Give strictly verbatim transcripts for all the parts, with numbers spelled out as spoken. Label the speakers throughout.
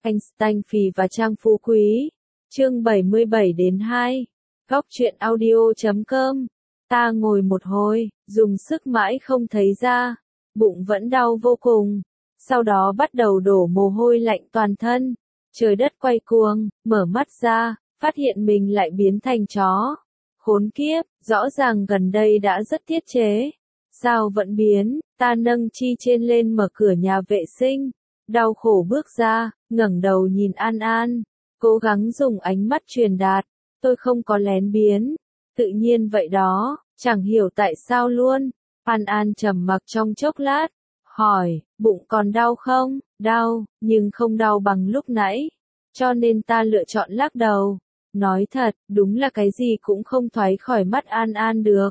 Speaker 1: Einstein Phì và Trang Phú Quý. Chương bảy mươi bảy đến hai. Góc truyện audio chấm com. Ta ngồi một hồi, dùng sức mãi không thấy ra, bụng vẫn đau vô cùng. Sau đó bắt đầu đổ mồ hôi lạnh toàn thân. Trời đất quay cuồng, mở mắt ra, phát hiện mình lại biến thành chó. Khốn kiếp, rõ ràng gần đây đã rất tiết chế. Sao vẫn biến? Ta nâng chi trên lên mở cửa nhà vệ sinh. Đau khổ bước ra, ngẩng đầu nhìn An An. Cố gắng dùng ánh mắt truyền đạt. Tôi không có lén biến. Tự nhiên vậy đó, chẳng hiểu tại sao luôn. An An trầm mặc trong chốc lát. Hỏi, bụng còn đau không? Đau, nhưng không đau bằng lúc nãy. Cho nên ta lựa chọn lắc đầu. Nói thật, đúng là cái gì cũng không thoái khỏi mắt An An được.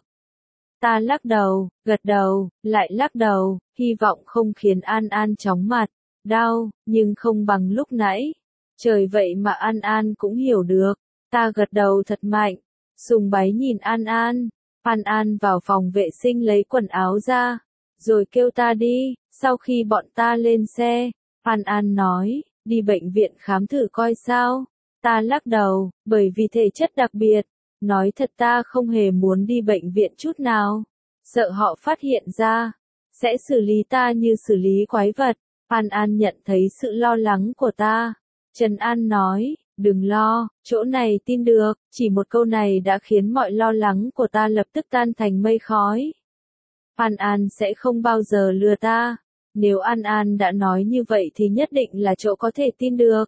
Speaker 1: Ta lắc đầu, gật đầu, lại lắc đầu, hy vọng không khiến An An chóng mặt. Đau, nhưng không bằng lúc nãy. Trời vậy mà An An cũng hiểu được. Ta gật đầu thật mạnh. Sùng bái nhìn An An. An An vào phòng vệ sinh lấy quần áo ra. Rồi kêu ta đi. Sau khi bọn ta lên xe, An An nói, đi bệnh viện khám thử coi sao. Ta lắc đầu, bởi vì thể chất đặc biệt. Nói thật ta không hề muốn đi bệnh viện chút nào. Sợ họ phát hiện ra. Sẽ xử lý ta như xử lý quái vật. An An nhận thấy sự lo lắng của ta. Trần An nói, đừng lo, chỗ này tin được. Chỉ một câu này đã khiến mọi lo lắng của ta lập tức tan thành mây khói. An An sẽ không bao giờ lừa ta. Nếu An An đã nói như vậy thì nhất định là chỗ có thể tin được.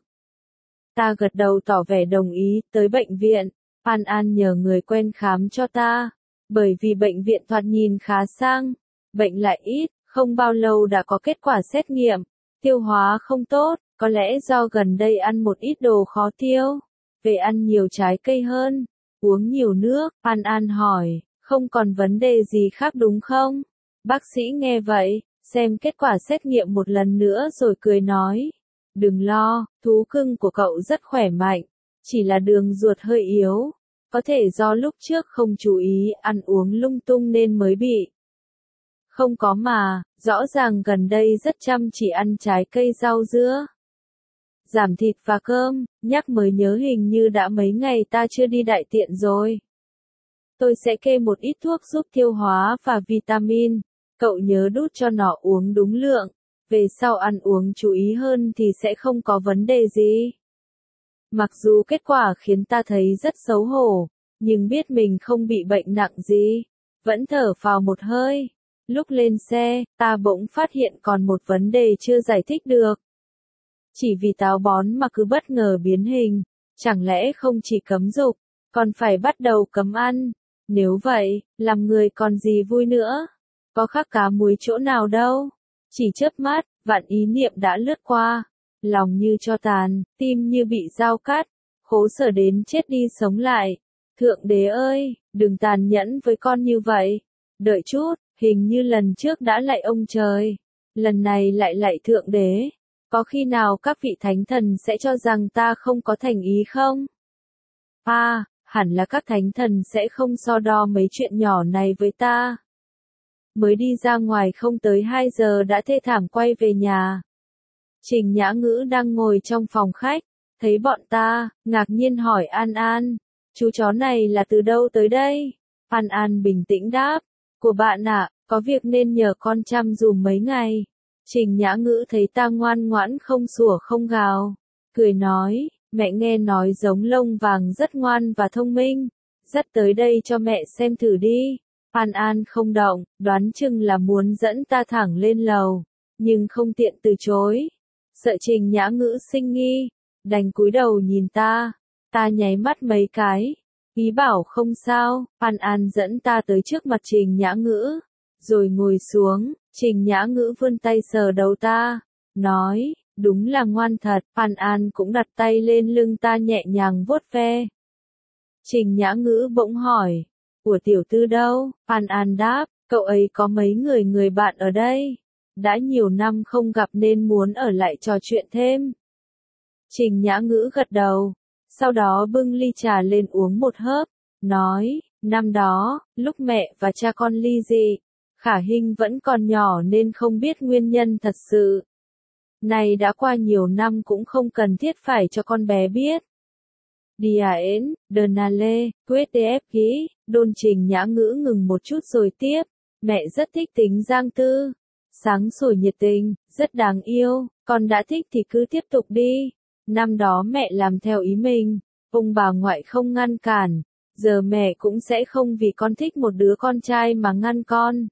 Speaker 1: Ta gật đầu tỏ vẻ đồng ý, tới bệnh viện. An An nhờ người quen khám cho ta. Bởi vì bệnh viện thoạt nhìn khá sang. Bệnh lại ít, không bao lâu đã có kết quả xét nghiệm. Tiêu hóa không tốt, có lẽ do gần đây ăn một ít đồ khó tiêu. Về ăn nhiều trái cây hơn, uống nhiều nước. An An hỏi, không còn vấn đề gì khác đúng không? Bác sĩ nghe vậy, xem kết quả xét nghiệm một lần nữa rồi cười nói. Đừng lo, thú cưng của cậu rất khỏe mạnh. Chỉ là đường ruột hơi yếu. Có thể do lúc trước không chú ý ăn uống lung tung nên mới bị. Không có mà, rõ ràng gần đây rất chăm chỉ ăn trái cây rau dưa. Giảm thịt và cơm, nhắc mới nhớ hình như đã mấy ngày ta chưa đi đại tiện rồi. Tôi sẽ kê một ít thuốc giúp tiêu hóa và vitamin. Cậu nhớ đút cho nó uống đúng lượng. Về sau ăn uống chú ý hơn thì sẽ không có vấn đề gì. Mặc dù kết quả khiến ta thấy rất xấu hổ, nhưng biết mình không bị bệnh nặng gì. Vẫn thở phào một hơi. Lúc lên xe, ta bỗng phát hiện còn một vấn đề chưa giải thích được. Chỉ vì táo bón mà cứ bất ngờ biến hình, chẳng lẽ không chỉ cấm dục, còn phải bắt đầu cấm ăn. Nếu vậy, làm người còn gì vui nữa? Có khác cá muối chỗ nào đâu. Chỉ chớp mắt, vạn ý niệm đã lướt qua. Lòng như tro tàn, tim như bị dao cắt, khổ sở đến chết đi sống lại. Thượng đế ơi, đừng tàn nhẫn với con như vậy. Đợi chút, hình như lần trước đã lạy ông trời. Lần này lại lạy thượng đế. Có khi nào các vị thánh thần sẽ cho rằng ta không có thành ý không? À, hẳn là các thánh thần sẽ không so đo mấy chuyện nhỏ này với ta. Mới đi ra ngoài không tới hai giờ đã thê thảm quay về nhà. Trình Nhã Ngữ đang ngồi trong phòng khách, thấy bọn ta, ngạc nhiên hỏi An An, chú chó này là từ đâu tới đây? An An bình tĩnh đáp, của bạn ạ, à, có việc nên nhờ con chăm dùm mấy ngày. Trình Nhã Ngữ thấy ta ngoan ngoãn không sủa không gào, cười nói, mẹ nghe nói giống lông vàng rất ngoan và thông minh, dắt tới đây cho mẹ xem thử đi. An An không động, đoán chừng là muốn dẫn ta thẳng lên lầu, nhưng không tiện từ chối. Sợ Trình Nhã Ngữ sinh nghi, đành cúi đầu nhìn ta, ta nháy mắt mấy cái, ý bảo không sao. An An dẫn ta tới trước mặt Trình Nhã Ngữ, rồi ngồi xuống. Trình Nhã Ngữ vươn tay sờ đầu ta, nói, đúng là ngoan thật. An An cũng đặt tay lên lưng ta nhẹ nhàng vuốt ve. Trình Nhã Ngữ bỗng hỏi, của tiểu tư đâu? An An đáp, cậu ấy có mấy người người bạn ở đây. Đã nhiều năm không gặp nên muốn ở lại trò chuyện thêm. Trình Nhã Ngữ gật đầu, sau đó bưng ly trà lên uống một hớp, nói, năm đó, lúc mẹ và cha con ly dị, Khả Hinh vẫn còn nhỏ nên không biết nguyên nhân thật sự. Này đã qua nhiều năm cũng không cần thiết phải cho con bé biết. Diaen, Dernale, quyết ép kỹ, Đôn Trình Nhã Ngữ ngừng một chút rồi tiếp. Mẹ rất thích tính Giang Tư. Sáng sủa nhiệt tình, rất đáng yêu, con đã thích thì cứ tiếp tục đi. Năm đó mẹ làm theo ý mình, ông bà ngoại không ngăn cản, giờ mẹ cũng sẽ không vì con thích một đứa con trai mà ngăn con.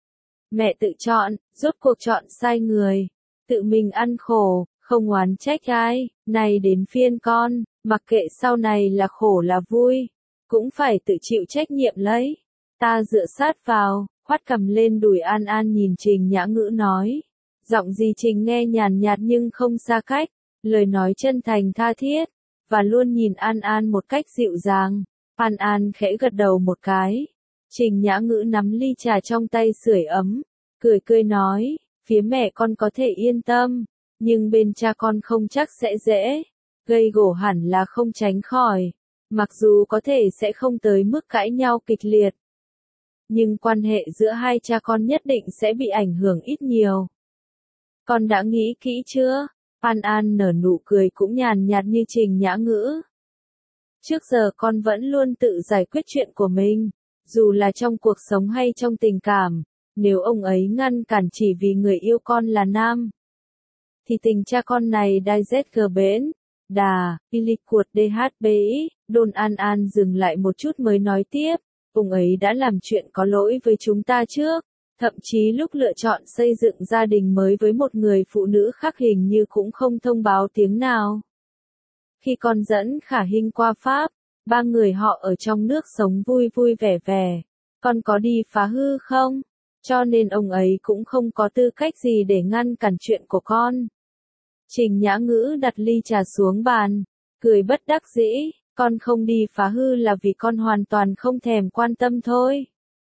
Speaker 1: Mẹ tự chọn, rốt cuộc chọn sai người, tự mình ăn khổ, không oán trách ai, này đến phiên con, mặc kệ sau này là khổ là vui, cũng phải tự chịu trách nhiệm lấy. Ta dựa sát vào, khoát cầm lên đùi An An nhìn Trình Nhã Ngữ nói. Giọng Di Trình nghe nhàn nhạt nhưng không xa cách, lời nói chân thành tha thiết, và luôn nhìn An An một cách dịu dàng. An An khẽ gật đầu một cái. Trình Nhã Ngữ nắm ly trà trong tay sưởi ấm, cười cười nói, phía mẹ con có thể yên tâm, nhưng bên cha con không chắc sẽ dễ, gây gổ hẳn là không tránh khỏi, mặc dù có thể sẽ không tới mức cãi nhau kịch liệt. Nhưng quan hệ giữa hai cha con nhất định sẽ bị ảnh hưởng ít nhiều. Con đã nghĩ kỹ chưa? An An nở nụ cười cũng nhàn nhạt như Trình Nhã Ngữ. Trước giờ con vẫn luôn tự giải quyết chuyện của mình, dù là trong cuộc sống hay trong tình cảm, nếu ông ấy ngăn cản chỉ vì người yêu con là nam, thì tình cha con này đai rét gờ bến, đà, ilicuột dhbi, Đôn An An dừng lại một chút mới nói tiếp, ông ấy đã làm chuyện có lỗi với chúng ta trước, thậm chí lúc lựa chọn xây dựng gia đình mới với một người phụ nữ khác hình như cũng không thông báo tiếng nào. Khi con dẫn Khả Hinh qua Pháp, ba người họ ở trong nước sống vui vui vẻ vẻ, con có đi phá hư không? Cho nên ông ấy cũng không có tư cách gì để ngăn cản chuyện của con. Trình Nhã Ngữ đặt ly trà xuống bàn, cười bất đắc dĩ, con không đi phá hư là vì con hoàn toàn không thèm quan tâm thôi.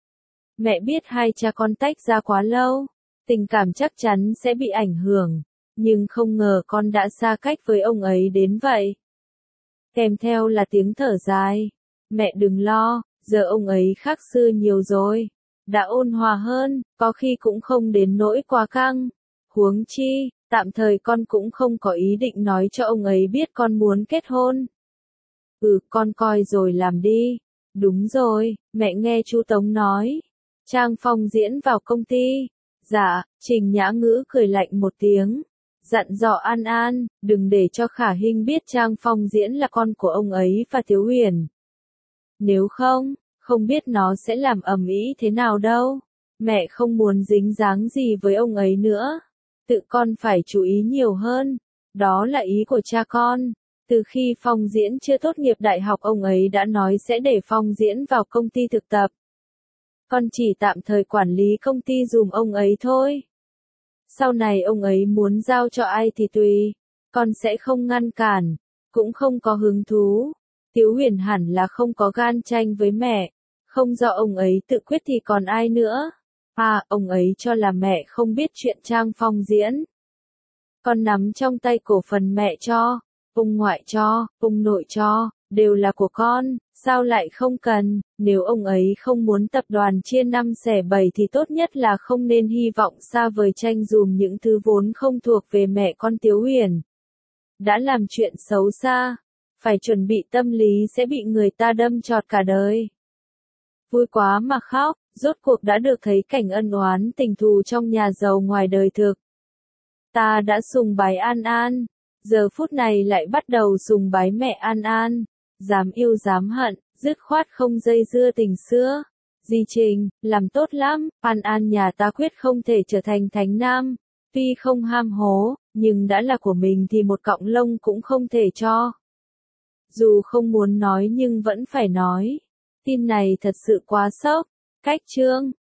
Speaker 1: Mẹ biết hai cha con tách ra quá lâu, tình cảm chắc chắn sẽ bị ảnh hưởng, nhưng không ngờ con đã xa cách với ông ấy đến vậy. Kèm theo là tiếng thở dài, mẹ đừng lo, giờ ông ấy khác xưa nhiều rồi, đã ôn hòa hơn, có khi cũng không đến nỗi quá căng. Huống chi, tạm thời con cũng không có ý định nói cho ông ấy biết con muốn kết hôn. Ừ, con coi rồi làm đi. Đúng rồi, mẹ nghe chú Tống nói. Trang Phong diễn vào công ty. Dạ, Trình Nhã Ngữ cười lạnh một tiếng. Dặn dò An An, đừng để cho Khả Hinh biết Trang Phong diễn là con của ông ấy và Thiếu Huyền. Nếu không, không biết nó sẽ làm ầm ĩ thế nào đâu. Mẹ không muốn dính dáng gì với ông ấy nữa. Tự con phải chú ý nhiều hơn. Đó là ý của cha con. Từ khi Phong Diễn chưa tốt nghiệp đại học ông ấy đã nói sẽ để Phong Diễn vào công ty thực tập. Con chỉ tạm thời quản lý công ty dùm ông ấy thôi. Sau này ông ấy muốn giao cho ai thì tùy. Con sẽ không ngăn cản. Cũng không có hứng thú. Tiếu Huyền hẳn là không có gan tranh với mẹ. Không do ông ấy tự quyết thì còn ai nữa. À, ông ấy cho là mẹ không biết chuyện Trang Phong Diễn. Con nắm trong tay cổ phần mẹ cho, ông ngoại cho, ông nội cho, đều là của con, sao lại không cần, nếu ông ấy không muốn tập đoàn chia năm xẻ bảy thì tốt nhất là không nên hy vọng xa vời tranh dùm những thứ vốn không thuộc về mẹ con Tiếu Huyền. Đã làm chuyện xấu xa, phải chuẩn bị tâm lý sẽ bị người ta đâm chọt cả đời. Vui quá mà khóc, rốt cuộc đã được thấy cảnh ân oán tình thù trong nhà giàu ngoài đời thực. Ta đã sùng bái An An, giờ phút này lại bắt đầu sùng bái mẹ An An, dám yêu dám hận, dứt khoát không dây dưa tình xưa. Di Trình, làm tốt lắm, An An nhà ta quyết không thể trở thành thánh nam, tuy không ham hố, nhưng đã là của mình thì một cọng lông cũng không thể cho. Dù không muốn nói nhưng vẫn phải nói. Tin này thật sự quá sốc. Cách chương